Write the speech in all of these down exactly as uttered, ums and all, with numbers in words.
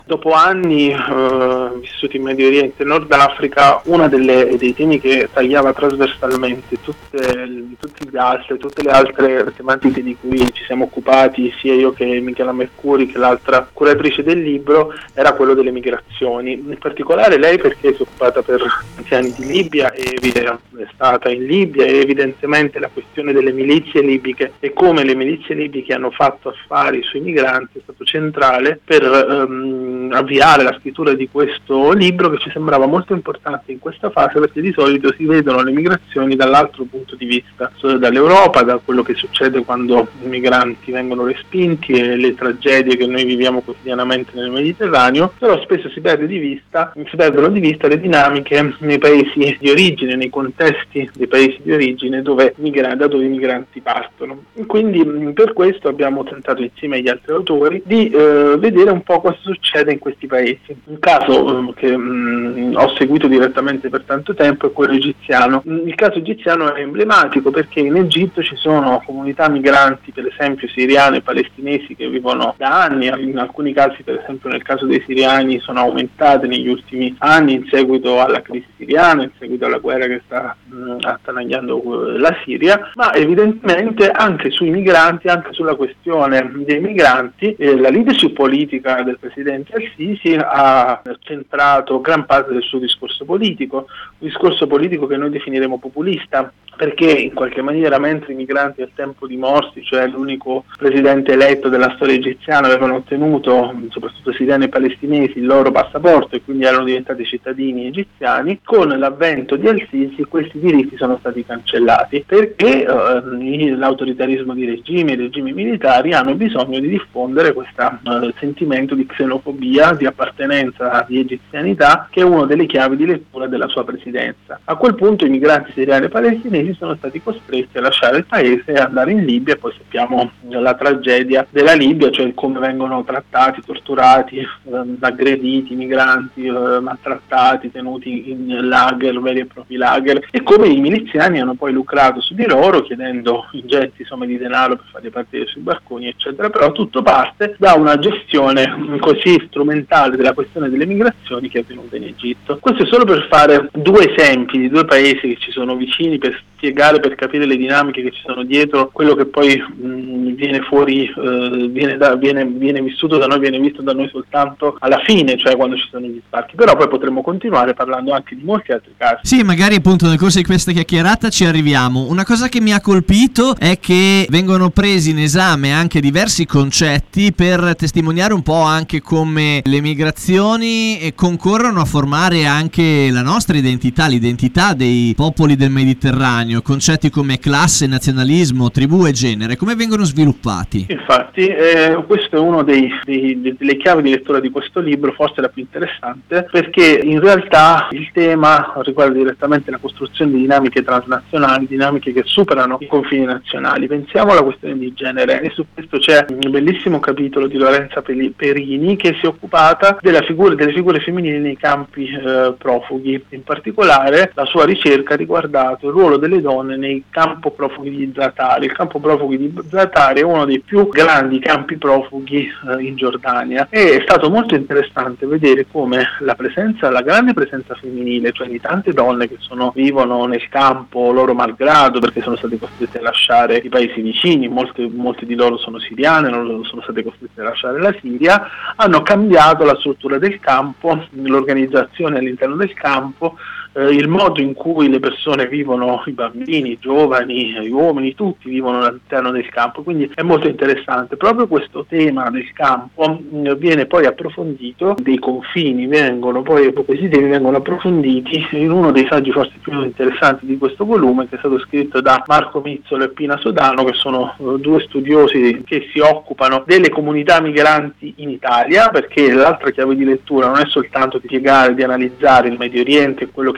Dopo anni eh, vissuti in Medio Oriente e Nord Africa, uno dei temi che tagliava trasversalmente tutte, tutti gli altri, tutte le altre tematiche di cui ci siamo occupati, sia io che Michela Mercuri, che l'altra curatrice del libro, era quello delle migrazioni. In particolare lei, perché si è occupata per tanti anni di Libia, e è stata in Libia, e evidentemente la questione delle milizie libiche e come le milizie libiche hanno fatto affari sui migranti è stato centrale per um, avviare la scrittura di questo libro, che ci sembrava molto importante in questa fase, perché di solito si vedono le migrazioni dall'altro punto di vista, cioè dall'Europa, da quello che succede quando i migranti vengono respinti e le tragedie che noi viviamo quotidianamente nel Mediterraneo, però spesso si perde di vista, si perdono di vista le dinamiche nei paesi di origine, nei contesti dei paesi di origine dove migra- da dove i migranti partono. Quindi per questo abbiamo tentato insieme agli altri autori di eh, vedere un po' cosa succede in questi paesi. Un caso eh, che mh, ho seguito direttamente per tanto tempo è quello egiziano. Il caso egiziano è emblematico perché in Egitto ci sono comunità migranti, per esempio siriane e palestinesi, che vivono da anni. In alcuni casi, per esempio nel caso dei siriani, sono aumentate negli ultimi anni in seguito alla crisi siriana, in seguito alla guerra che sta mh, attanagliando la Siria, ma evidentemente anche sui migranti, anche sulla questione dei migranti, eh, la leadership politica del presidente Al-Sisi ha centrato gran parte del suo discorso politico, un discorso politico che noi definiremo populista, perché in qualche maniera, mentre i migranti al tempo di Morsi, cioè l'unico presidente eletto della storia egiziana, avevano ottenuto, soprattutto siriani e palestinesi, il loro passaporto e quindi erano diventati cittadini egiziani, con l'avvento di Al-Sisi questi diritti sono stati cancellati, perché eh, l'autoritarismo di regimi e regimi militari hanno bisogno di diffondere questo eh, sentimento di xenofobia, di appartenenza, di egizianità, che è una delle chiavi di lettura della sua presidenza. A quel punto i migranti siriani e palestinesi sono stati costretti a lasciare il paese e andare in Libia, e poi sappiamo la tragedia della Libia, cioè come vengono trattati, torturati, eh, aggrediti i migranti, eh, maltrattati, tenuti in lager, veri e propri lager, e come i miliziani hanno poi lucrato su di loro chiedendo ingenti somme di denaro per farli partire sui barconi, eccetera. Però tutto parte da una gestione così strumentale della questione delle migrazioni che è avvenuta in Egitto. Questo è solo per fare due esempi di due paesi che ci sono vicini, per spiegare, per capire le dinamiche che ci sono dietro quello che poi mh, viene fuori, eh, viene, da, viene, viene vissuto da noi, viene visto da noi soltanto alla fine, cioè quando ci sono gli sbarchi. Però poi potremmo continuare parlando anche di molti altri casi. Sì, magari appunto nel corso di questa chiacchierata ci arriviamo. Una cosa che mi ha colpito è che vengono presi in esame anche diversi concetti per testimoniare un po' anche come le migrazioni concorrono a formare anche la nostra identità, l'identità dei popoli del Mediterraneo. Concetti come classe, nazionalismo, tribù e genere, come vengono sviluppati? Infatti, eh, questo è uno dei, dei, delle chiavi di lettura di questo libro, forse la più interessante, perché in realtà il tema riguarda direttamente la costruzione di dinamiche transnazionali, dinamiche che superano i confini nazionali. Pensiamo alla questione di genere, e su questo c'è un bellissimo capitolo di Lorenza Perini che si è occupata della figura, delle figure femminili nei campi eh, profughi. In particolare la sua ricerca ha riguardato il ruolo delle donne nei campo profughi di Zatari. Il campo profughi di Zatari è uno dei più grandi campi profughi eh, in Giordania, e è stato molto interessante vedere come la presenza, la grande presenza femminile, cioè di tante donne che sono, vivono nel campo loro malgrado, perché sono state costrette a lasciare i paesi vicini, molte, molte di loro sono siriane, non sono state costrette a lasciare la Siria, hanno cambiato la struttura del campo, l'organizzazione all'interno del campo, eh, il modo in cui le persone vivono, i bambini, i giovani, gli uomini, tutti vivono all'interno del campo. Quindi è molto interessante. Proprio questo tema del campo mh, viene poi approfondito, dei confini vengono poi, questi temi vengono approfonditi in uno dei saggi forse più interessanti di questo volume, che è stato scritto da Marco Mizzolo e Pina Sodano, che sono uh, due studiosi che si occupano delle comunità migranti in Italia, perché l'altra chiave di lettura non è soltanto di spiegare, di analizzare il Medio Oriente e quello che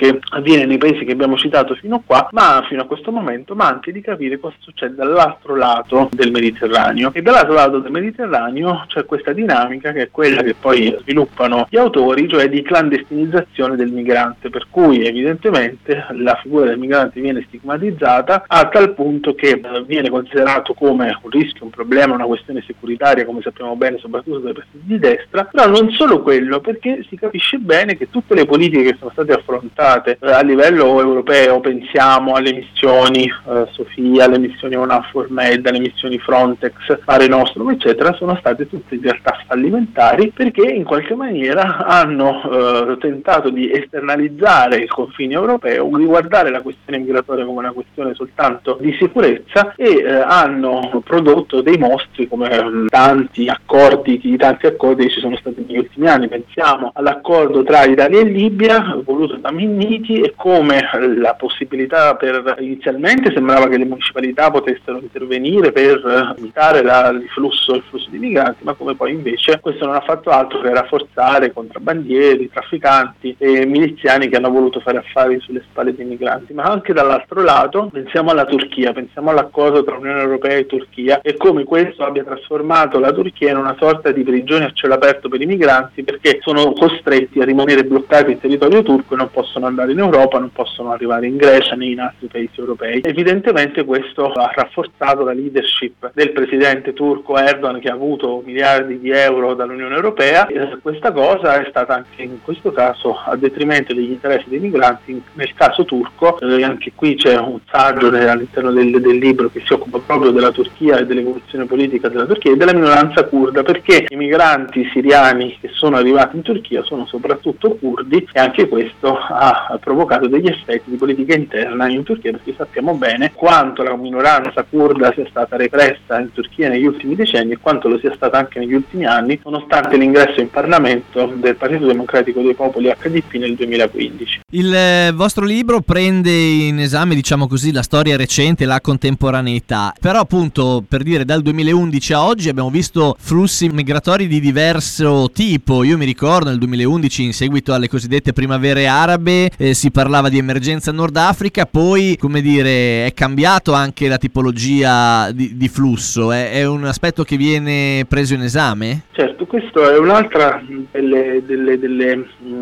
che avviene nei paesi che abbiamo citato fino a qua, ma fino a questo momento, ma anche di capire cosa succede dall'altro lato del Mediterraneo. E dall'altro lato del Mediterraneo c'è questa dinamica che è quella che poi sviluppano gli autori, cioè di clandestinizzazione del migrante, per cui evidentemente la figura del migrante viene stigmatizzata a tal punto che viene considerato come un rischio, un problema, una questione securitaria, come sappiamo bene soprattutto dai partiti di destra, però non solo quello, perché si capisce bene che tutte le politiche che sono state affrontate eh, a livello europeo, pensiamo alle missioni eh, Sofia, alle missioni UNAVFOR Med, alle missioni Frontex, Mare Nostrum, eccetera, sono state tutte in realtà fallimentari, perché in qualche maniera hanno eh, tentato di esternalizzare il confine europeo, di guardare la questione migratoria come una questione soltanto di sicurezza e eh, hanno prodotto dei mostri come eh, tanti accordi, tanti accordi che ci sono stati negli ultimi anni. Pensiamo all'accordo tra Italia e Libia voluto da Minniti e come la possibilità per, inizialmente sembrava che le municipalità potessero intervenire per limitare la, il flusso il flusso di migranti, ma come poi invece questo non ha fatto altro che rafforzare contrabbandieri, trafficanti e miliziani che hanno voluto fare affari sulle spalle dei migranti. Ma anche dall'altro lato pensiamo alla Turchia, pensiamo all'accordo tra Unione Europea e Turchia e come questo abbia trasformato la Turchia in una sorta di prigione a cielo aperto per i migranti, perché sono costretti a rimanere bloccati in territorio turco e non possono andare in Europa, non possono arrivare in Grecia né in altri paesi europei. Evidentemente questo ha rafforzato la leadership del presidente turco Erdogan, che ha avuto miliardi di euro dall'Unione Europea. E questa cosa è stata anche in questo caso a detrimento degli interessi dei migranti. Nel caso turco, eh, anche qui c'è un saggio all'interno del, del libro che si occupa proprio della Turchia e dell'evoluzione politica della Turchia e della minoranza curda, perché i migranti siriani che sono arrivati in Turchia sono soprattutto curdi e anche questo ha provocato degli effetti di politica interna in Turchia, perché sappiamo bene quanto la minoranza curda sia stata repressa in Turchia negli ultimi decenni e quanto lo sia stata anche negli ultimi anni, nonostante l'ingresso in Parlamento del Partito Democratico dei Popoli H D P nel duemilaquindici. Il eh, vostro libro prende in esame, diciamo così, la storia recente, la contemporaneità, però appunto, per dire, dal duemilaundici a oggi abbiamo visto flussi migratori di diverso tipo. Io mi ricordo nel duemilaundici, in seguito alle cosiddette primavere arabe, eh, si parlava di emergenza Nord Africa, poi, come dire, è cambiato anche la tipologia di, di flusso, è, è un aspetto che viene preso in esame? Certo, questo è un'altra delle, delle, delle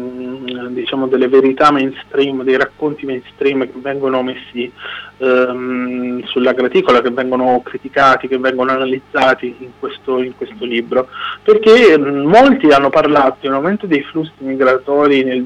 mh, diciamo delle verità mainstream, dei racconti mainstream che vengono messi ehm, sulla graticola, che vengono criticati, che vengono analizzati in questo, in questo libro, perché mh, molti hanno parlato di un aumento dei flussi migratori nel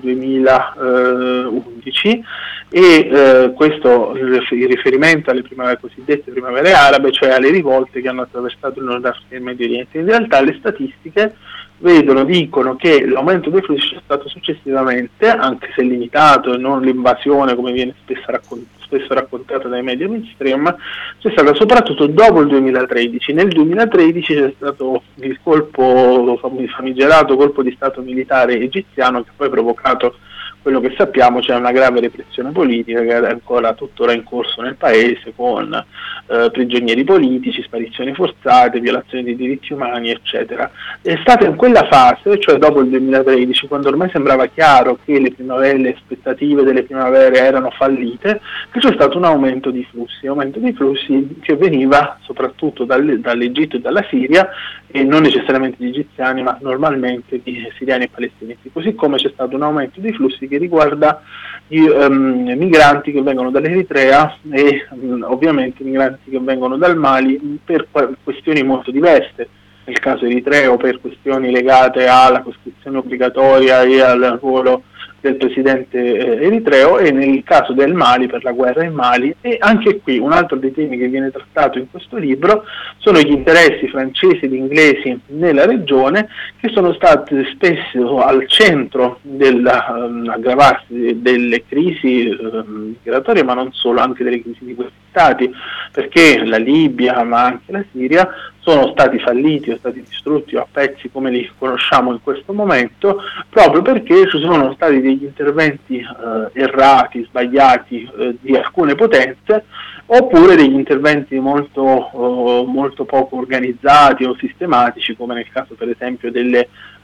duemilaundici e eh, questo in riferimento alle primavere, cosiddette primavere arabe, cioè alle rivolte che hanno attraversato il Nord Africa e il Medio Oriente. In realtà le statistiche vedono, dicono che l'aumento dei flussi è stato successivamente, anche se limitato e non l'invasione come viene spesso, raccont- spesso raccontata dai media mainstream, c'è stata soprattutto dopo il duemilatredici. Nel duemilatredici c'è stato il colpo, famigerato colpo di stato militare egiziano, che poi ha provocato quello che sappiamo, c'è una grave repressione politica che è ancora tuttora in corso nel paese, con eh, prigionieri politici, sparizioni forzate, violazioni dei diritti umani, eccetera. È stata in quella fase, cioè dopo il duemilatredici, quando ormai sembrava chiaro che le primavere, le aspettative delle primavere erano fallite, che c'è stato un aumento di flussi, aumento di flussi che veniva soprattutto dal, dall'Egitto e dalla Siria, e non necessariamente di egiziani, ma normalmente di siriani e palestinesi, così come c'è stato un aumento di flussi che riguarda gli um, migranti che vengono dall'Eritrea e um, ovviamente migranti che vengono dal Mali per questioni molto diverse. Nel caso eritreo per questioni legate alla coscrizione obbligatoria e al ruolo del presidente eh, eritreo, e nel caso del Mali per la guerra in Mali. E anche qui un altro dei temi che viene trattato in questo libro sono gli interessi francesi ed inglesi nella regione, che sono stati spesso al centro dell'aggravarsi um, delle crisi um, migratorie, ma non solo, anche delle crisi di questi stati, perché la Libia ma anche la Siria sono stati falliti o stati distrutti o a pezzi come li conosciamo in questo momento, proprio perché ci sono stati degli interventi eh, errati, sbagliati eh, di alcune potenze, oppure degli interventi molto, eh, molto poco organizzati o sistematici, come nel caso per esempio delle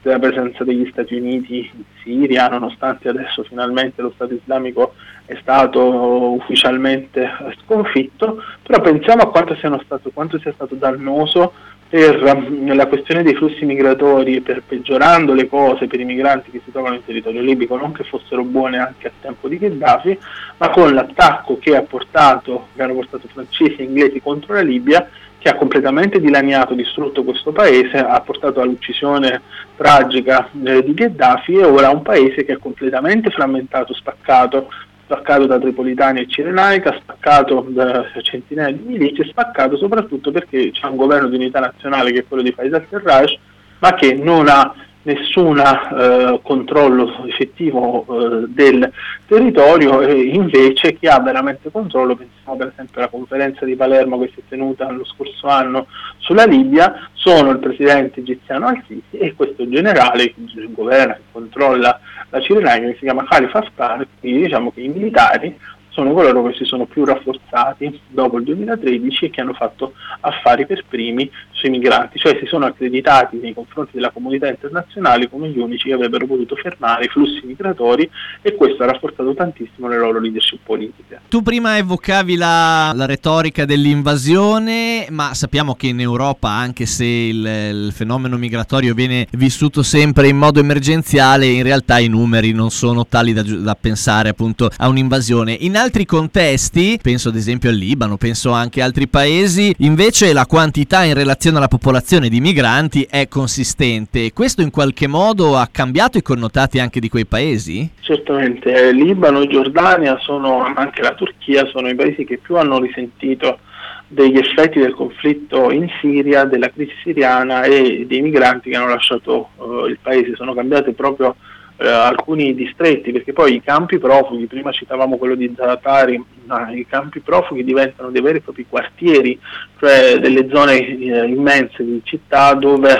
della presenza degli Stati Uniti in Siria, nonostante adesso finalmente lo Stato islamico è stato ufficialmente sconfitto, però pensiamo a quanto, siano stato, quanto sia stato dannoso per la questione dei flussi migratori, per peggiorando le cose per i migranti che si trovano in territorio libico, non che fossero buone anche a tempo di Gheddafi, ma con l'attacco che ha portato, che hanno portato francesi e inglesi contro la Libia, che ha completamente dilaniato, distrutto questo paese, ha portato all'uccisione tragica eh, di Gheddafi, e ora è un paese che è completamente frammentato, spaccato, spaccato da Tripolitania e Cirenaica, spaccato da centinaia di milizie, spaccato soprattutto perché c'è un governo di unità nazionale che è quello di Fayez al-Sarraj, ma che non ha nessun eh, controllo effettivo eh, del territorio, e invece chi ha veramente controllo, pensiamo per esempio alla conferenza di Palermo che si è tenuta lo scorso anno sulla Libia, sono il presidente egiziano al-Sisi e questo generale che governa, che controlla la Cirenaica, che si chiama Khalifa Haftar. Quindi diciamo che i militari sono coloro che si sono più rafforzati dopo il duemilatredici e che hanno fatto affari per primi sui migranti, cioè si sono accreditati nei confronti della comunità internazionale come gli unici che avrebbero potuto fermare i flussi migratori, e questo ha rafforzato tantissimo le loro leadership politiche. Tu prima evocavi la, la retorica dell'invasione, ma sappiamo che in Europa, anche se il, il fenomeno migratorio viene vissuto sempre in modo emergenziale, in realtà i numeri non sono tali da, da pensare appunto a un'invasione. In altri contesti, penso ad esempio al Libano, penso anche a altri paesi, invece la quantità in relazione alla popolazione di migranti è consistente. Questo in qualche modo ha cambiato i connotati anche di quei paesi? Certamente, Libano, Giordania, sono, anche la Turchia, sono i paesi che più hanno risentito degli effetti del conflitto in Siria, della crisi siriana e dei migranti che hanno lasciato uh, il paese. Sono cambiate proprio Uh, alcuni distretti, perché poi i campi profughi, prima citavamo quello di Zaatari, no, i campi profughi diventano dei veri e propri quartieri, cioè delle zone uh, immense di città dove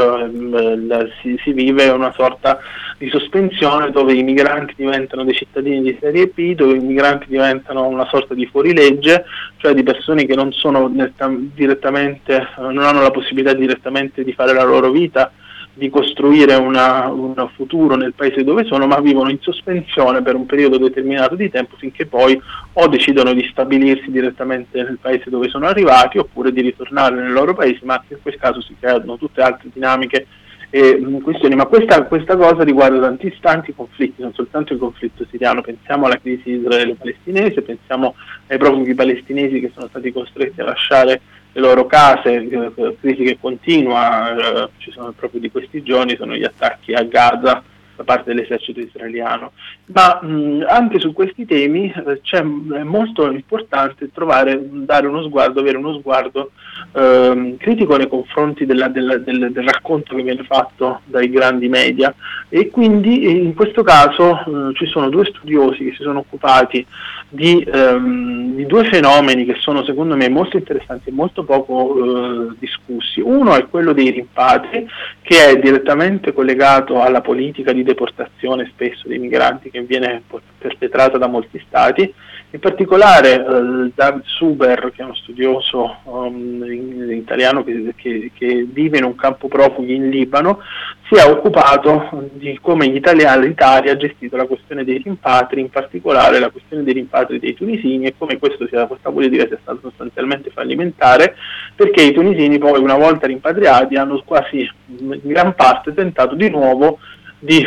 uh, si, si vive una sorta di sospensione, dove i migranti diventano dei cittadini di serie B, dove i migranti diventano una sorta di fuorilegge, cioè di persone che non sono direttamente, uh, non hanno la possibilità direttamente di fare la loro vita, di costruire una, un futuro nel paese dove sono, ma vivono in sospensione per un periodo determinato di tempo, finché poi o decidono di stabilirsi direttamente nel paese dove sono arrivati, oppure di ritornare nel loro paese, ma in quel caso si creano tutte altre dinamiche e questioni. Ma questa, questa cosa riguarda tanti, tanti conflitti, non soltanto il conflitto siriano. Pensiamo alla crisi israelo-palestinese, pensiamo ai profughi palestinesi che sono stati costretti a lasciare le loro case, crisi che continua, eh, ci sono proprio di questi giorni, sono gli attacchi a Gaza da parte dell'esercito israeliano. Ma mh, anche su questi temi eh, c'è, è molto importante trovare, dare uno sguardo, avere uno sguardo eh, critico nei confronti della, della, del, del racconto che viene fatto dai grandi media, e quindi in questo caso eh, ci sono due studiosi che si sono occupati di, ehm, di due fenomeni che sono secondo me molto interessanti e molto poco eh, discussi. Uno è quello dei rimpatri, che è direttamente collegato alla politica di deportazione spesso dei migranti che viene perpetrata da molti stati. In particolare eh, David Suber, che è uno studioso um, in, in italiano che, che, che vive in un campo profughi in Libano, si è occupato di come gli italiani, l'Italia ha gestito la questione dei rimpatri, in particolare la questione dei rimpatri dei tunisini, e come questo sia, questa politica sia stata sostanzialmente fallimentare, perché i tunisini poi, una volta rimpatriati, hanno quasi in gran parte tentato di nuovo di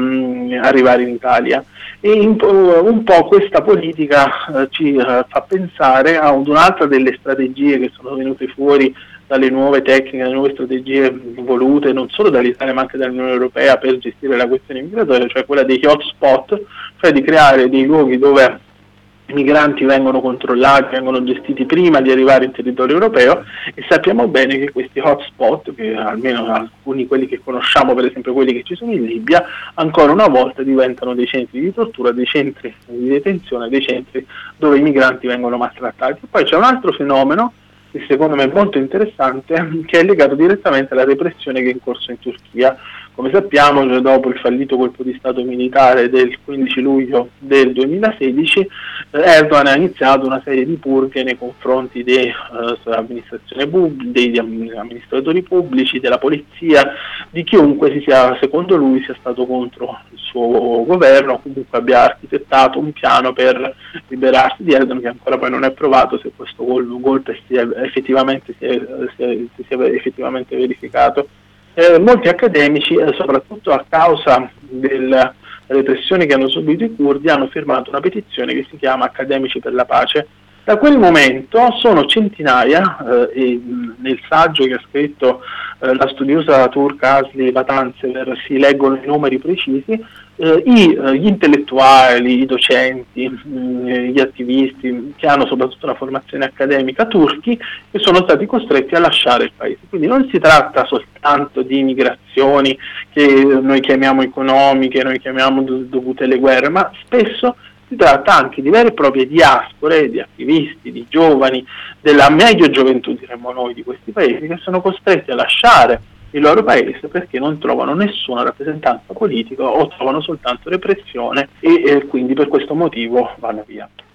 um, arrivare in Italia. E in, un po' questa politica uh, ci uh, fa pensare a un'altra delle strategie che sono venute fuori dalle nuove tecniche, dalle nuove strategie volute non solo dall'Italia ma anche dall'Unione Europea per gestire la questione migratoria, cioè quella degli hotspot, cioè di creare dei luoghi dove i migranti vengono controllati, vengono gestiti prima di arrivare in territorio europeo, e sappiamo bene che questi hotspot, che almeno alcuni quelli che conosciamo, per esempio quelli che ci sono in Libia, ancora una volta diventano dei centri di tortura, dei centri di detenzione, dei centri dove i migranti vengono maltrattati. Poi c'è un altro fenomeno che secondo me è molto interessante, che è legato direttamente alla repressione che è in corso in Turchia. come sappiamo, cioè, dopo il fallito colpo di Stato militare del quindici luglio del duemilasedici, eh, Erdogan ha iniziato una serie di purghe nei confronti dei, eh, pub- degli amministratori pubblici, della polizia, di chiunque si sia, secondo lui, sia stato contro il suo governo, comunque abbia architettato un piano per liberarsi di Erdogan, che ancora poi non è provato se questo golpe sia effettivamente, si è, si è, si sia effettivamente verificato. Eh, molti accademici, eh, soprattutto a causa della repressione che hanno subito i curdi, hanno firmato una petizione che si chiama Accademici per la Pace. Da quel momento sono centinaia, eh, e nel saggio che ha scritto eh, la studiosa turca Asli Vatansever si leggono i numeri precisi, eh, i, eh, gli intellettuali, i docenti, mh, gli attivisti che hanno soprattutto una formazione accademica turchi, che sono stati costretti a lasciare il paese. Quindi non si tratta soltanto di migrazioni che noi chiamiamo economiche, noi chiamiamo dovute alle guerre, ma spesso si tratta anche di vere e proprie diaspore, di attivisti, di giovani, della meglio gioventù, diremmo noi, di questi paesi, che sono costretti a lasciare il loro paese perché non trovano nessuna rappresentanza politica o trovano soltanto repressione e eh, quindi per questo motivo vanno via.